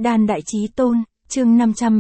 Đan Đại Chí Tôn, chương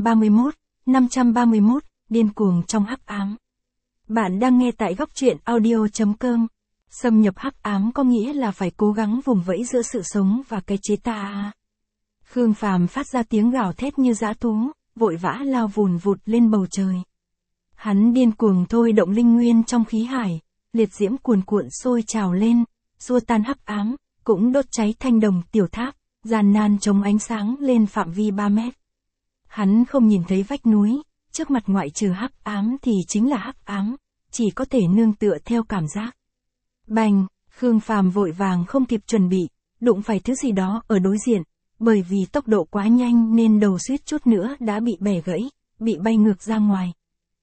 531, điên cuồng trong hắc ám. Bạn đang nghe tại góc truyện audio.com. Xâm nhập hắc ám có nghĩa là phải cố gắng vùng vẫy giữa sự sống và cái chết ta. Khương Phàm phát ra tiếng gào thét như dã thú, vội vã lao vùn vụt lên bầu trời. Hắn điên cuồng thôi động linh nguyên trong khí hải, liệt diễm cuồn cuộn sôi trào lên, xua tan hắc ám, cũng đốt cháy thanh đồng tiểu tháp, gian nan chống ánh sáng lên phạm vi 3 mét. Hắn không nhìn thấy vách núi, trước mặt ngoại trừ hắc ám thì chính là hắc ám, chỉ có thể nương tựa theo cảm giác. Bành, Khương Phàm vội vàng không kịp chuẩn bị, đụng phải thứ gì đó ở đối diện, bởi vì tốc độ quá nhanh nên đầu suýt chút nữa đã bị bẻ gãy, bị bay ngược ra ngoài.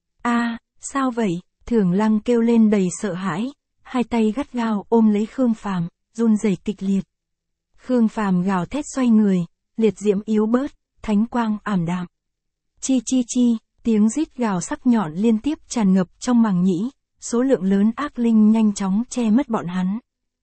Sao vậy? Thường Lăng kêu lên đầy sợ hãi, hai tay gắt gao ôm lấy Khương Phàm, run rẩy kịch liệt. Khương Phàm gào thét xoay người, liệt diễm yếu bớt, thánh quang ảm đạm. Chi, tiếng rít gào sắc nhọn liên tiếp tràn ngập trong màng nhĩ, số lượng lớn ác linh nhanh chóng che mất bọn hắn.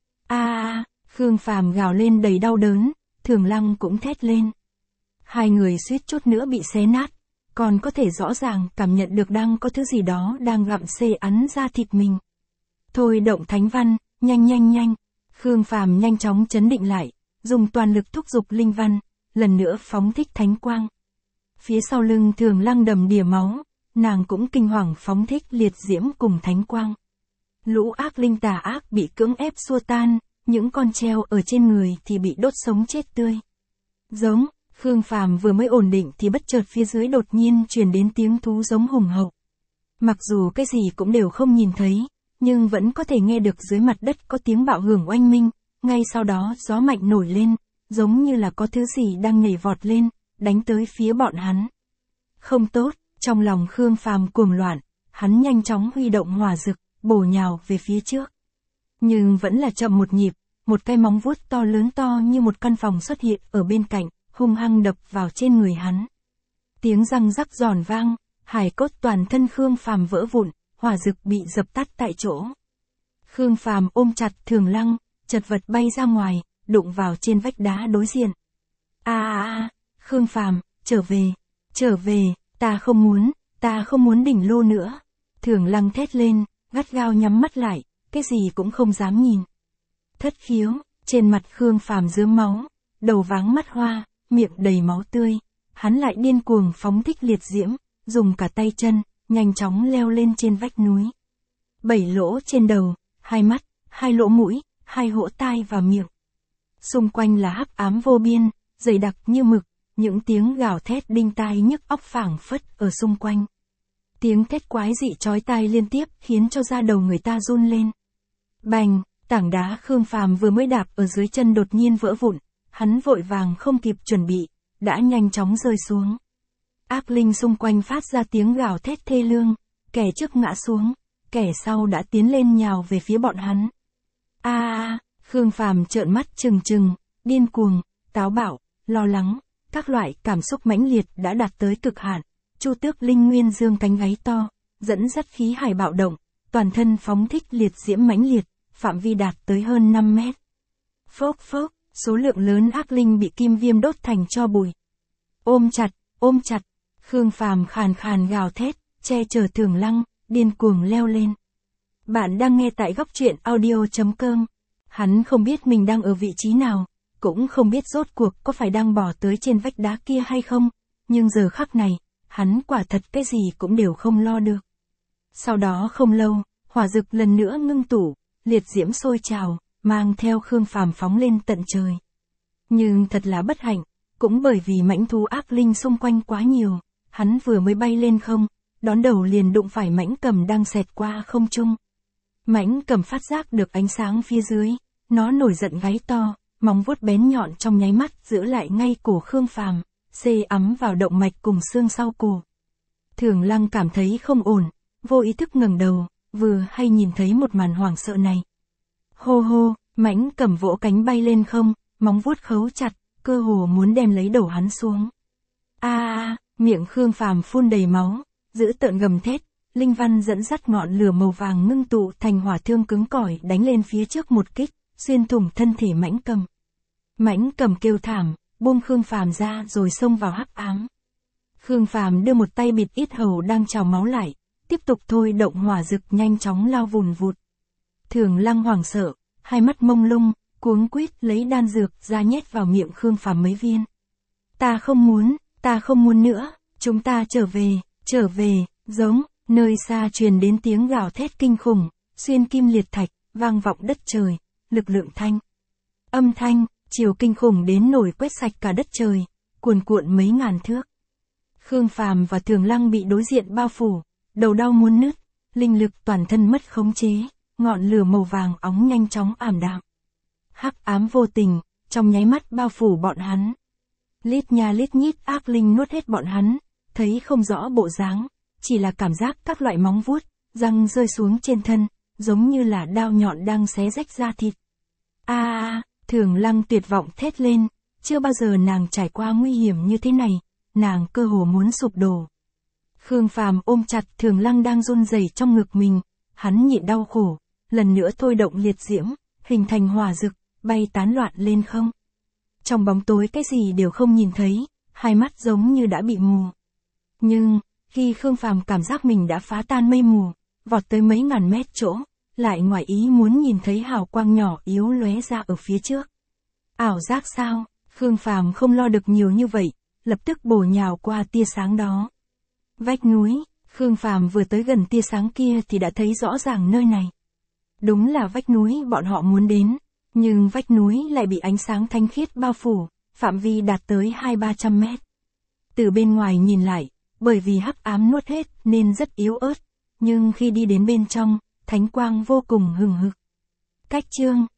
Khương Phàm gào lên đầy đau đớn, Thường Lăng cũng thét lên. Hai người suýt chút nữa bị xé nát, còn có thể rõ ràng cảm nhận được đang có thứ gì đó đang gặm xê ắn ra thịt mình. Thôi động thánh văn, nhanh. Khương Phàm nhanh chóng trấn định lại, dùng toàn lực thúc giục linh văn, lần nữa phóng thích thánh quang. Phía sau lưng Thường Lăng đầm đìa máu, nàng cũng kinh hoàng phóng thích liệt diễm cùng thánh quang. Lũ ác linh tà ác bị cưỡng ép xua tan, những con treo ở trên người thì bị đốt sống chết tươi. Giống, Khương Phàm vừa mới ổn định thì bất chợt phía dưới đột nhiên truyền đến tiếng thú giống hùng hậu. Mặc dù cái gì cũng đều không nhìn thấy, nhưng vẫn có thể nghe được dưới mặt đất có tiếng bạo hưởng oanh minh, ngay sau đó gió mạnh nổi lên, giống như là có thứ gì đang nhảy vọt lên, đánh tới phía bọn hắn. Không tốt, trong lòng Khương Phàm cuồng loạn, hắn nhanh chóng huy động hỏa dực, bổ nhào về phía trước. Nhưng vẫn là chậm một nhịp, một cái móng vuốt to lớn to như một căn phòng xuất hiện ở bên cạnh, hung hăng đập vào trên người hắn. Tiếng răng rắc giòn vang, hài cốt toàn thân Khương Phàm vỡ vụn, hỏa dực bị dập tắt tại chỗ. Khương Phàm ôm chặt Thường Lăng, chật vật bay ra ngoài, đụng vào trên vách đá đối diện. Khương Phàm, trở về, ta không muốn đỉnh lô nữa. Thường Lăng thét lên, gắt gao nhắm mắt lại, cái gì cũng không dám nhìn. Thất khiếu, trên mặt Khương Phàm rớm máu, đầu váng mắt hoa, miệng đầy máu tươi, hắn lại điên cuồng phóng thích liệt diễm, dùng cả tay chân, nhanh chóng leo lên trên vách núi. 7 lỗ trên đầu, 2 mắt, 2 lỗ mũi, 2 hỗ tai và miệng. Xung quanh là hắc ám vô biên, dày đặc như mực, những tiếng gào thét đinh tai nhức óc phảng phất ở xung quanh. Tiếng thét quái dị chói tai liên tiếp khiến cho da đầu người ta run lên. Bành, tảng đá Khương Phàm vừa mới đạp ở dưới chân đột nhiên vỡ vụn, hắn vội vàng không kịp chuẩn bị, đã nhanh chóng rơi xuống. Ác linh xung quanh phát ra tiếng gào thét thê lương, kẻ trước ngã xuống, kẻ sau đã tiến lên nhào về phía bọn hắn. Khương Phàm trợn mắt trừng, điên cuồng, táo bạo, lo lắng, các loại cảm xúc mãnh liệt đã đạt tới cực hạn. Chu Tước linh nguyên dương cánh gáy to, dẫn dắt khí hải bạo động, toàn thân phóng thích liệt diễm mãnh liệt, phạm vi đạt tới hơn 5 mét. Phốc, số lượng lớn ác linh bị kim viêm đốt thành tro bụi. Ôm chặt, Khương Phàm khàn gào thét, che chở Thường Lăng, điên cuồng leo lên. Bạn đang nghe tại góc truyện audio.com. Hắn không biết mình đang ở vị trí nào, cũng không biết rốt cuộc có phải đang bò tới trên vách đá kia hay không, nhưng giờ khắc này, hắn quả thật cái gì cũng đều không lo được. Sau đó không lâu, hỏa dực lần nữa ngưng tụ, liệt diễm sôi trào, mang theo Khương Phàm phóng lên tận trời. Nhưng thật là bất hạnh, cũng bởi vì mãnh thú ác linh xung quanh quá nhiều, hắn vừa mới bay lên không, đón đầu liền đụng phải mãnh cầm đang xẹt qua không trung. Mãnh cầm phát giác được ánh sáng phía dưới, nó nổi giận gáy to, móng vuốt bén nhọn trong nháy mắt giữ lại ngay cổ Khương Phàm, xê ấm vào động mạch cùng xương sau cổ. Thường Lăng cảm thấy không ổn, vô ý thức ngẩng đầu, vừa hay nhìn thấy một màn hoảng sợ này. Hô, mãnh cầm vỗ cánh bay lên không, móng vuốt khấu chặt, cơ hồ muốn đem lấy đầu hắn xuống. Miệng Khương Phàm phun đầy máu, giữ tợn gầm thét, linh văn dẫn dắt ngọn lửa màu vàng ngưng tụ thành hỏa thương cứng cỏi đánh lên phía trước một kích, xuyên thủng thân thể mãnh cầm. Mãnh cầm kêu thảm, buông Khương Phàm ra rồi xông vào hắc ám. Khương Phàm đưa một tay bịt yết hầu đang trào máu lại, tiếp tục thôi động hỏa dực nhanh chóng lao vùn vụt. Thường Lăng hoảng sợ, hai mắt mông lung, cuống quýt lấy đan dược ra nhét vào miệng Khương Phàm mấy viên. Ta không muốn nữa, chúng ta trở về, giống, nơi xa truyền đến tiếng gào thét kinh khủng, xuyên kim liệt thạch, vang vọng đất trời, lực lượng âm thanh, chiều kinh khủng đến nổi quét sạch cả đất trời, cuồn cuộn mấy ngàn thước. Khương Phàm và Thường Lăng bị đối diện bao phủ, đầu đau muốn nứt, linh lực toàn thân mất khống chế, ngọn lửa màu vàng óng nhanh chóng ảm đạm. Hắc ám vô tình, trong nháy mắt bao phủ bọn hắn. Lít nha lít nhít ác linh nuốt hết bọn hắn, thấy không rõ bộ dáng, chỉ là cảm giác các loại móng vuốt, răng rơi xuống trên thân, giống như là đao nhọn đang xé rách da thịt. Thường Lăng tuyệt vọng thét lên, chưa bao giờ nàng trải qua nguy hiểm như thế này, nàng cơ hồ muốn sụp đổ. Khương Phàm ôm chặt Thường Lăng đang run rẩy trong ngực mình, hắn nhịn đau khổ, lần nữa thôi động liệt diễm, hình thành hỏa dực, bay tán loạn lên không. Trong bóng tối cái gì đều không nhìn thấy, hai mắt giống như đã bị mù. Nhưng, khi Khương Phàm cảm giác mình đã phá tan mây mù, vọt tới mấy ngàn mét chỗ, lại ngoài ý muốn nhìn thấy hào quang nhỏ yếu lóe ra ở phía trước. Ảo giác sao? Khương Phàm không lo được nhiều như vậy, lập tức bổ nhào qua tia sáng đó. Vách núi, Khương Phàm vừa tới gần tia sáng kia thì đã thấy rõ ràng nơi này. Đúng là vách núi bọn họ muốn đến, nhưng vách núi lại bị ánh sáng thanh khiết bao phủ, phạm vi đạt tới 200-300 mét. Từ bên ngoài nhìn lại, bởi vì hắc ám nuốt hết nên rất yếu ớt, nhưng khi đi đến bên trong, thánh quang vô cùng hừng hực. Cách chương